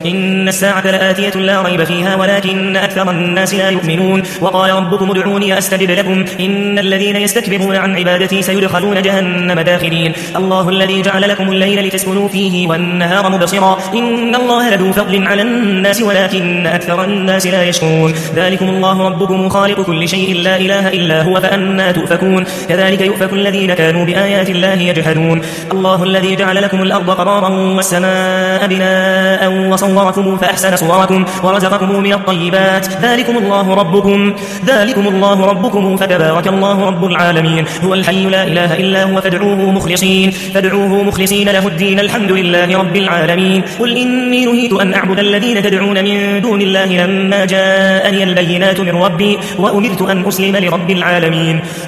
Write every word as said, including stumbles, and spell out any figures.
إن الساعة لآتية لا ريب فيها ولكن أكثر الناس لا يؤمنون وقال ربكم ادعوني أستجب لكم إن الذين يستكبرون عن عبادتي سيدخلون جهنم داخرين الله الذي جعل لكم الليل لتسكنوا فيه والنهار مبصرا إن الله لذو فضل على الناس ولكن أكثر الناس لا يشكرون ذلكم الله ربكم خالق كل شيء لا إله إلا هو فأنى تؤفكون كذلك يؤفك الذين كانوا بآيات الله يجحدون الله الذي جعل لكم الأرض قرارا والسماء بناء وصوركم فأحسن صوركم ورزقكم من الطيبات ذلكم الله ربكم ذلكم الله ربكم فتبارك الله رب العالمين هو الحي لا إله إلا هو فادعوه مخلصين فادعوه مخلصين له الدين الحمد لله رب العالمين قل إني نهيت أن أعبد الذين تدعون من دون الله لما جاءني البينات من ربي وأمرت أن أسلم لرب العالمين